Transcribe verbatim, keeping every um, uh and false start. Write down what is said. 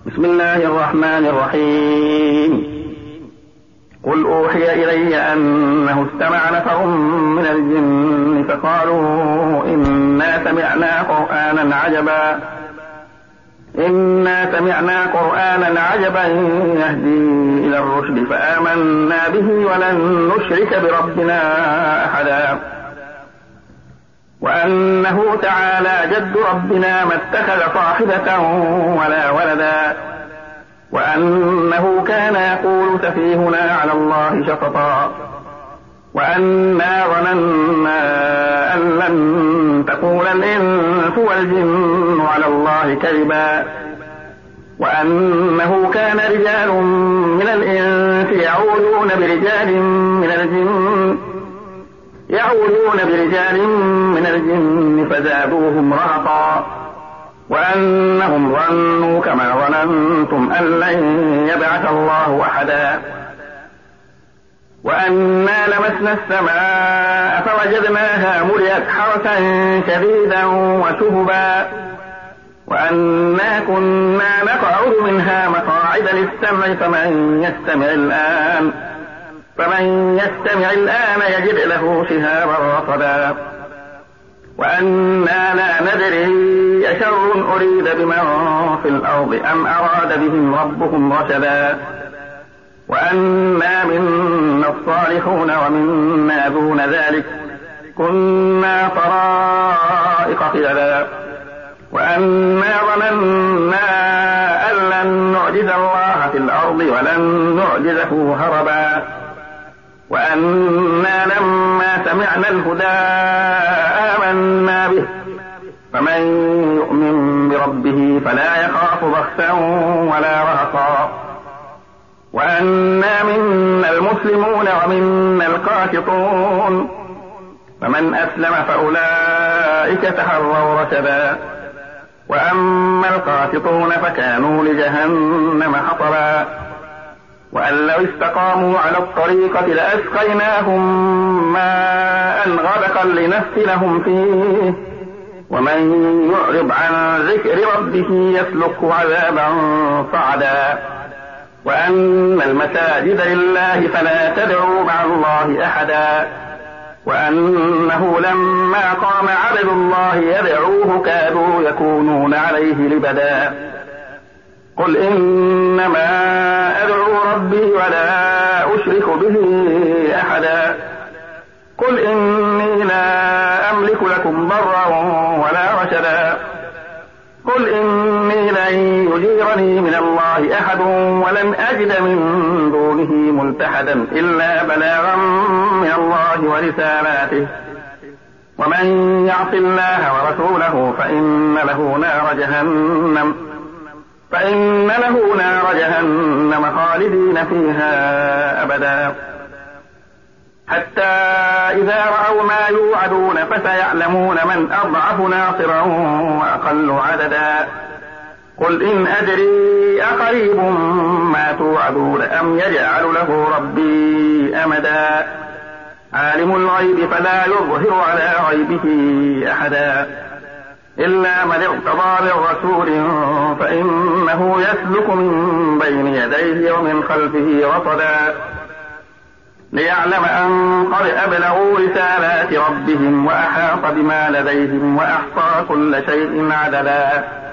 بسم الله الرحمن الرحيم. قل أوحي إلي أنه استمع نفر من الجن فقالوا إنا سمعنا قرآنا عجبا إنا سمعنا قرآنا عجبا يهدي إلى الرشد فآمنا به ولن نشرك بربنا أحدا وأنه تعالى جد ربنا ما اتخذ صاحبة ولا ولدا وأنه كان يقول سفيهنا على الله شططا وأنا ظننا أن لن تقول الإنس والجن على الله كذبا وأنه كان رجال من الإنس يعوذون برجال من الجن يعوذون برجال من الجن فزادوهم رهقا وأنهم ظنوا كما ظننتم أن لن يبعث الله أحدا وأنا لمسنا السماء فوجدناها ملئت حرسا شديدا وشهبا وأنا كنا نقعد منها مقاعد للسمع فمن يستمع الآن فمن يستمع الآن يجد له شهابا رصدا وأنا لا ندري أشر أريد بمن في الأرض أم أراد بهم ربهم رشدا وأنا منا الصالحون ومنا دون ذلك كنا طرائق قددا وأنا ظننا أن لن نعجز الله في الأرض ولن نعجزه هربا وأنا لما سمعنا الهدى آمنا به فمن يؤمن بربه فلا يخاف بخسا ولا رهقا وأنا منا المسلمون ومنا القاسطون فمن أسلم فأولئك تحروا رشدا وأما القاسطون فكانوا لجهنم حطبا وأن لو استقاموا على الطريقة لأسقيناهم ماء غدقا لنفتنهم فيه ومن يعرض عن ذكر ربه يسلكه عذابا صعدا وأن المساجد لله فلا تدعوا مع الله أحدا وأنه لما قام عبد الله يدعوه كادوا يكونون عليه لبدا قل إنما أدعو ربي ولا أشرك به أحدا قل إني لا أملك لكم ضرا ولا رشدا قل إني لن يجيرني من الله أحد ولن أجد من دونه ملتحدا إلا بلاغا من الله ورسالاته ومن يعص الله ورسوله فإن له نار جهنم فإن له نار جهنم خالدين فيها أبدا حتى إذا رأوا ما يوعدون فسيعلمون من أضعف ناصرا وأقل عددا قل إن أدري أقريب ما توعدون أم يجعل له ربي أمدا عالم الغيب فلا يظهر على غيبه أحدا إلا من ارتضى من رسول فإنه يسلك من بين يديه ومن خلفه رصدا ليعلم أن قد أبلغوا رسالات ربهم وأحاط بما لديهم وأحصى كل شيء عددا